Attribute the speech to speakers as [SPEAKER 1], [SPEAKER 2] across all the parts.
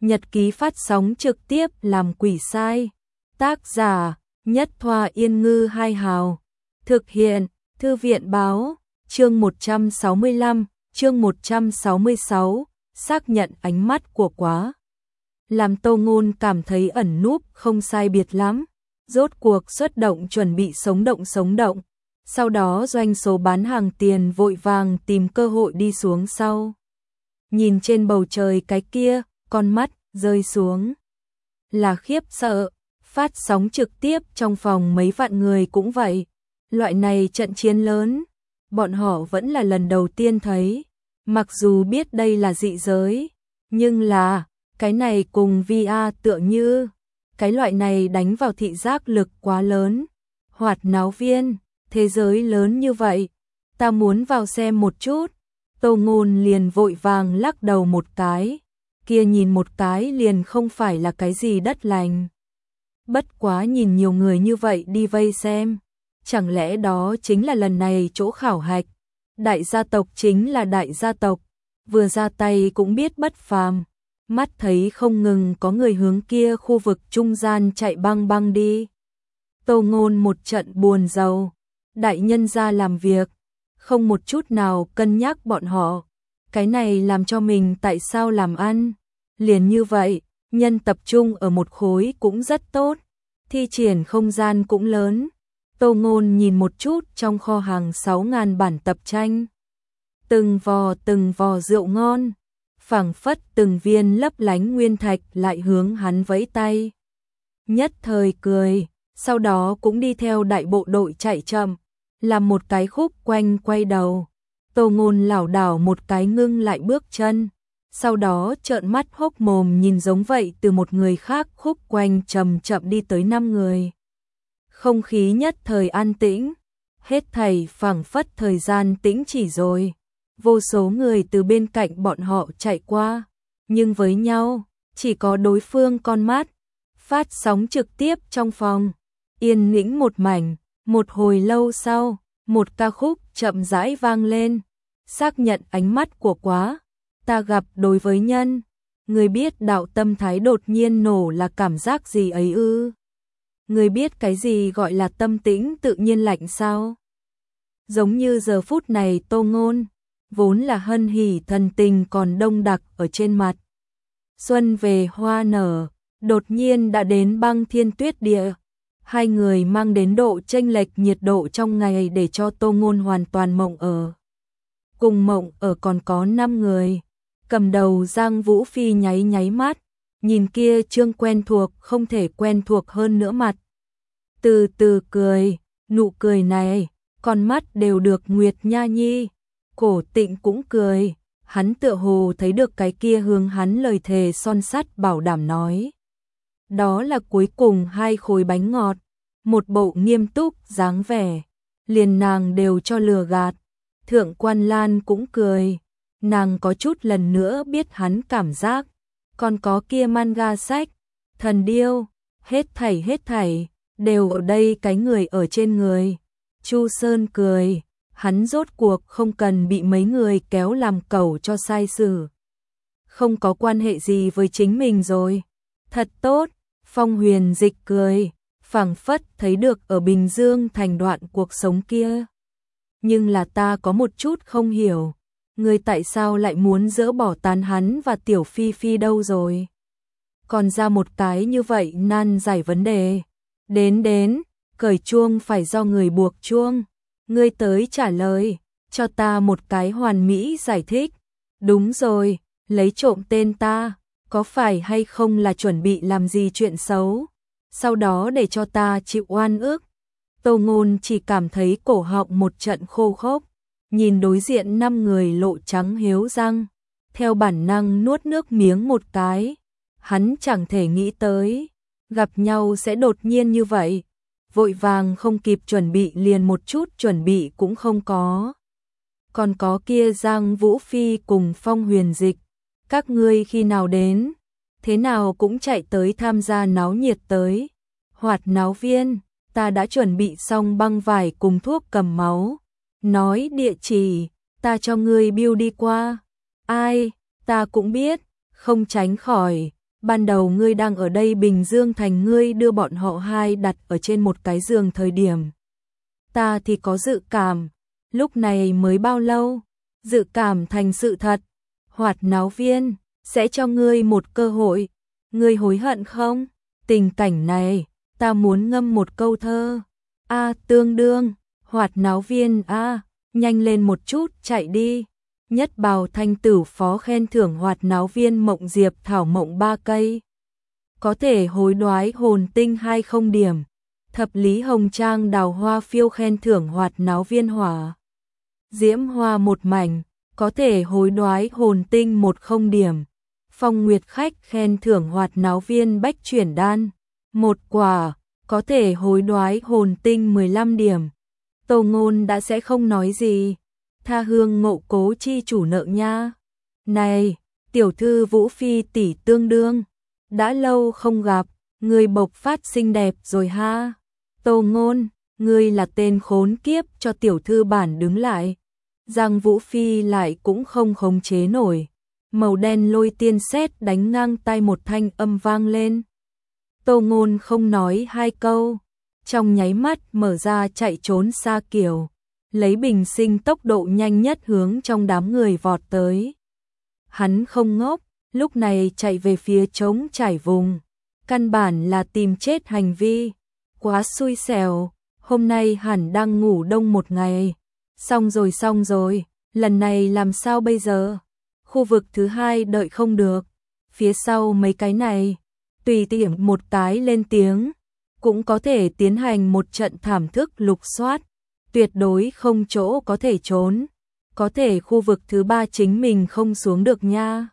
[SPEAKER 1] Nhật ký phát sóng trực tiếp làm quỷ sai. Tác giả: Nhất Thoa Yên Ngư Hai Hào. Thực hiện: Thư viện báo. Chương 165, chương 166, xác nhận ánh mắt của quá. Làm Tô Ngôn cảm thấy ẩn núp không sai biệt lắm. Rốt cuộc xuất động chuẩn bị sống động. Sau đó doanh số bán hàng tiền vội vàng tìm cơ hội đi xuống sau. Nhìn trên bầu trời cái kia, con mắt rơi xuống. Là khiếp sợ, phát sóng trực tiếp trong phòng mấy vạn người cũng vậy. Loại này trận chiến lớn, bọn họ vẫn là lần đầu tiên thấy. Mặc dù biết đây là dị giới, nhưng là, cái này cùng VR tựa như, cái loại này đánh vào thị giác lực quá lớn. Hoạt náo viên, thế giới lớn như vậy, ta muốn vào xem một chút. Tô Ngôn liền vội vàng lắc đầu một cái, kia nhìn một cái liền không phải là cái gì đất lành. Bất quá nhìn nhiều người như vậy đi vây xem, chẳng lẽ đó chính là lần này chỗ khảo hạch. Đại gia tộc chính là đại gia tộc, vừa ra tay cũng biết bất phàm. Mắt thấy không ngừng có người hướng kia khu vực trung gian chạy băng đi. Tô Ngôn một trận buồn rầu, đại nhân gia làm việc, không một chút nào cân nhắc bọn họ. Cái này làm cho mình tại sao làm ăn? Liền như vậy, nhân tập trung ở một khối cũng rất tốt, thi triển không gian cũng lớn. Tô Ngôn nhìn một chút trong kho hàng 6.000 bản tập tranh. Từng vò rượu ngon, phảng phất từng viên lấp lánh nguyên thạch lại hướng hắn vẫy tay. Nhất thời cười, sau đó cũng đi theo đại bộ đội chạy chậm, làm một cái khúc quanh quay đầu. Tô Ngôn lảo đảo một cái ngưng lại bước chân, sau đó trợn mắt hốc mồm nhìn giống vậy từ một người khác khúc quanh chậm đi tới 5 người. Không khí nhất thời an tĩnh, hết thảy phảng phất thời gian tĩnh chỉ rồi. Vô số người từ bên cạnh bọn họ chạy qua, nhưng với nhau, chỉ có đối phương con mắt. Phát sóng trực tiếp trong phòng, yên tĩnh một mảnh, một hồi lâu sau, một ca khúc chậm rãi vang lên, xác nhận ánh mắt của quá. Ta gặp đối với nhân, người biết đạo tâm thái đột nhiên nổ là cảm giác gì ấy ư? Người biết cái gì gọi là tâm tĩnh tự nhiên lạnh sao? Giống như giờ phút này Tô Ngôn, vốn là hân hỉ thần tình còn đông đặc ở trên mặt. Xuân về hoa nở, đột nhiên đã đến băng thiên tuyết địa. Hai người mang đến độ chênh lệch nhiệt độ trong ngày để cho Tô Ngôn hoàn toàn mộng ở. Cùng mộng ở còn có 5 người. Cầm đầu Giang Vũ Phi nháy mắt, nhìn kia trương quen thuộc không thể quen thuộc hơn nữa mặt. Từ từ cười, nụ cười này, con mắt đều được Nguyệt Nha Nhi. Cổ Tịnh cũng cười, hắn tựa hồ thấy được cái kia hướng hắn lời thề son sắt bảo đảm nói. Đó là cuối cùng 2 khối bánh ngọt, một bộ nghiêm túc dáng vẻ, liền nàng đều cho lừa gạt. Thượng Quan Lan cũng cười, nàng có chút lần nữa biết hắn cảm giác. Còn có kia manga sách, thần điêu, hết thảy, đều ở đây cái người ở trên người. Chu Sơn cười, hắn rốt cuộc không cần bị mấy người kéo làm cẩu cho sai xử. Không có quan hệ gì với chính mình rồi. Thật tốt, Phong Huyền Dịch cười, phảng phất thấy được ở Bình Dương thành đoạn cuộc sống kia. Nhưng là ta có một chút không hiểu, người tại sao lại muốn dỡ bỏ tán hắn và Tiểu Phi Phi đâu rồi? Còn ra một cái như vậy nan giải vấn đề. Đến, cởi chuông phải do người buộc chuông. Ngươi tới trả lời, cho ta một cái hoàn mỹ giải thích. Đúng rồi, lấy trộm tên ta, có phải hay không là chuẩn bị làm gì chuyện xấu, sau đó để cho ta chịu oan ức. Tô Ngôn chỉ cảm thấy cổ họng một trận khô khốc, nhìn đối diện 5 người lộ trắng hiếu răng, theo bản năng nuốt nước miếng một cái. Hắn chẳng thể nghĩ tới, gặp nhau sẽ đột nhiên như vậy, vội vàng không kịp chuẩn bị liền một chút chuẩn bị cũng không có. Còn có kia Giang Vũ Phi cùng Phong Huyền Dịch, các ngươi khi nào đến, thế nào cũng chạy tới tham gia náo nhiệt tới. Hoạt náo viên, ta đã chuẩn bị xong băng vải cùng thuốc cầm máu. Nói địa chỉ, ta cho ngươi bill đi qua. Ai, ta cũng biết, không tránh khỏi. ban đầu ngươi đang ở đây Bình Dương thành, ngươi đưa bọn họ hai đặt ở trên một cái giường thời điểm. Ta thì có dự cảm, lúc này mới bao lâu, dự cảm thành sự thật. Hoạt náo viên, sẽ cho ngươi một cơ hội, ngươi hối hận không? Tình cảnh này, ta muốn ngâm một câu thơ. Tương đương, Hoạt náo viên nhanh lên một chút, chạy đi. Nhất Bào Thanh Tử phó khen thưởng Hoạt náo viên Mộng Diệp Thảo Mộng 3 cây. Có thể hối đoái hồn tinh 20 điểm. Thập Lý Hồng Trang Đào Hoa Phiêu khen thưởng Hoạt náo viên Hỏa Diễm Hoa một mảnh, có thể hối đoái hồn tinh 10 điểm. Phong Nguyệt Khách khen thưởng Hoạt náo viên Bách Chuyển Đan 1 quả, có thể hối đoái hồn tinh 15 điểm. Tô Ngôn đã sẽ không nói gì. Tha hương Ngộ Cố chi chủ nợ nha. Này, tiểu thư Vũ Phi tỷ tương đương, đã lâu không gặp, người bộc phát xinh đẹp rồi ha. Tô Ngôn, ngươi là tên khốn kiếp, cho tiểu thư bản đứng lại. Giang Vũ Phi lại cũng không khống chế nổi. Màu đen lôi tiên sét đánh ngang tay, một thanh âm vang lên. Tô Ngôn không nói hai câu, trong nháy mắt mở ra chạy trốn xa kiểu, lấy bình sinh tốc độ nhanh nhất hướng trong đám người vọt tới. Hắn không ngốc, lúc này chạy về phía trống trải vùng, căn bản là tìm chết hành vi. Quá xui xẻo, hôm nay hẳn đang ngủ đông một ngày. Xong rồi, lần này làm sao bây giờ? Khu vực thứ hai đợi không được, phía sau mấy cái này, tùy tiện một cái lên tiếng, cũng có thể tiến hành một trận thảm thức lục soát, tuyệt đối không chỗ có thể trốn. Có thể khu vực thứ ba chính mình không xuống được nha.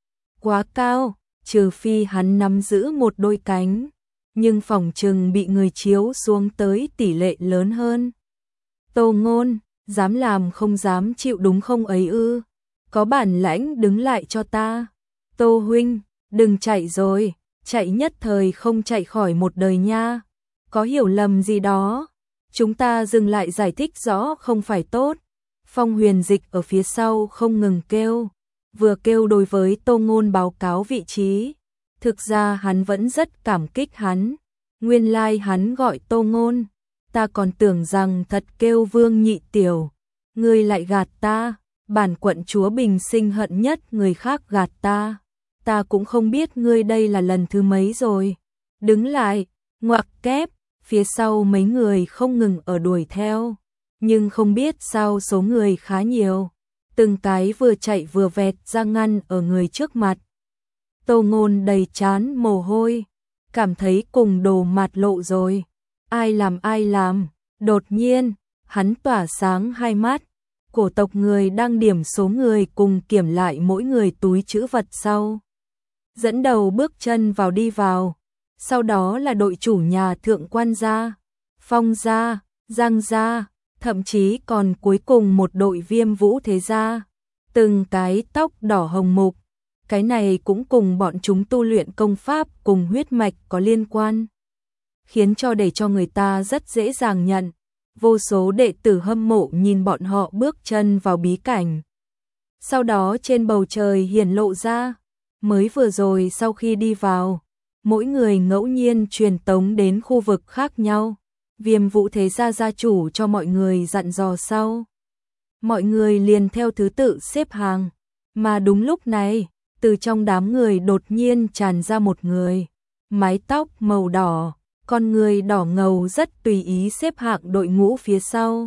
[SPEAKER 1] Quá cao, trừ phi hắn nắm giữ một đôi cánh, nhưng phỏng chừng bị người chiếu xuống tới tỷ lệ lớn hơn. Tô Ngôn, dám làm không dám chịu đúng không ấy ư? Có bản lãnh đứng lại cho ta. Tô huynh, đừng chạy rồi, chạy nhất thời không chạy khỏi một đời nha. Có hiểu lầm gì đó, chúng ta dừng lại giải thích rõ không phải tốt. Phong Huyền Dịch ở phía sau không ngừng kêu, vừa kêu đối với Tô Ngôn báo cáo vị trí. Thực ra hắn vẫn rất cảm kích hắn, nguyên lai hắn gọi Tô Ngôn, ta còn tưởng rằng thật kêu Vương Nhị Tiểu. Ngươi lại gạt ta, bản quận chúa bình sinh hận nhất người khác gạt ta. Ta cũng không biết ngươi đây là lần thứ mấy rồi. Đứng lại, ngoặc kép, phía sau mấy người không ngừng ở đuổi theo. Nhưng không biết sao số người khá nhiều, từng cái vừa chạy vừa vẹt ra ngăn ở người trước mặt. Tô Ngôn đầy trán mồ hôi, cảm thấy cùng đồ mặt lộ rồi. Ai làm, đột nhiên, hắn tỏa sáng hai mắt. Cổ tộc người đang điểm số người cùng kiểm lại mỗi người túi trữ vật sau. Dẫn đầu bước chân vào đi vào, sau đó là đội chủ nhà Thượng Quan gia, Phong gia, Giang gia, thậm chí còn cuối cùng một đội Viêm Vũ thế gia, từng cái tóc đỏ hồng mục, cái này cũng cùng bọn chúng tu luyện công pháp cùng huyết mạch có liên quan, khiến cho để cho người ta rất dễ dàng nhận. Vô số đệ tử hâm mộ nhìn bọn họ bước chân vào bí cảnh. Sau đó trên bầu trời hiển lộ ra, mới vừa rồi sau khi đi vào, mỗi người ngẫu nhiên truyền tống đến khu vực khác nhau. Viêm Vũ thế gia gia chủ cho mọi người dặn dò sau. Mọi người liền theo thứ tự xếp hàng, mà đúng lúc này, từ trong đám người đột nhiên tràn ra một người, mái tóc màu đỏ, con người đỏ ngầu rất tùy ý xếp hạng đội ngũ phía sau.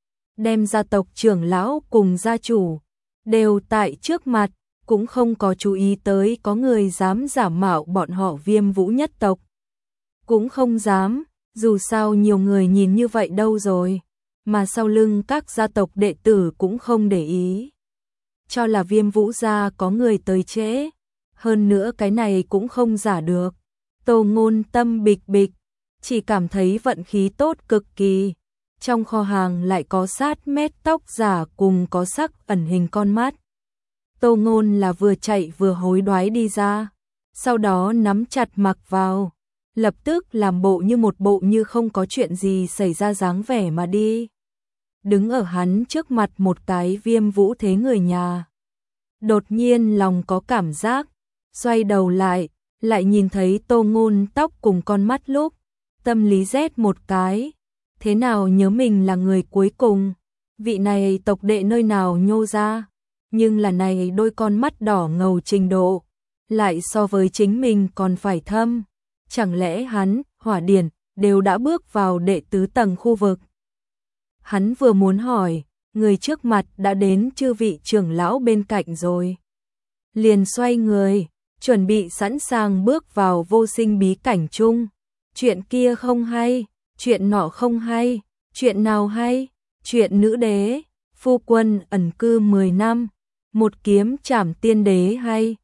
[SPEAKER 1] Đem gia tộc trưởng lão cùng gia chủ đều tại trước mặt, cũng không có chú ý tới có người dám giả mạo bọn họ Viêm Vũ nhất tộc. Cũng không dám, dù sao nhiều người nhìn như vậy đâu rồi, mà sau lưng các gia tộc đệ tử cũng không để ý. Cho là Viêm Vũ gia có người tới trễ, hơn nữa cái này cũng không giả được. Tô Ngôn tâm bịch bịch, chỉ cảm thấy vận khí tốt cực kỳ. Trong kho hàng lại có sát mét tóc giả cùng có sắc ẩn hình con mắt. Tô Ngôn là vừa chạy vừa hối đoái đi ra, sau đó nắm chặt mặc vào, lập tức làm bộ như không có chuyện gì xảy ra dáng vẻ mà đi. Đứng ở hắn trước mặt một cái Viêm Vũ thế người nhà. Đột nhiên lòng có cảm giác, xoay đầu lại, lại nhìn thấy Tô Ngôn Tóc cùng con mắt lúc, tâm lý rét một cái, thế nào nhớ mình là người cuối cùng, vị này tộc đệ nơi nào nhô ra, nhưng là này đôi con mắt đỏ ngầu trình độ, lại so với chính mình còn phải thâm, chẳng lẽ hắn, Hỏa Điển, đều đã bước vào đệ tứ tầng khu vực. Hắn vừa muốn hỏi, người trước mặt đã đến chư vị trưởng lão bên cạnh rồi. Liền xoay người, chuẩn bị sẵn sàng bước vào vô sinh bí cảnh chung. Chuyện kia không hay, chuyện nọ không hay, chuyện nào hay, chuyện nữ đế, phu quân ẩn cư 10 năm, một kiếm trảm tiên đế hay,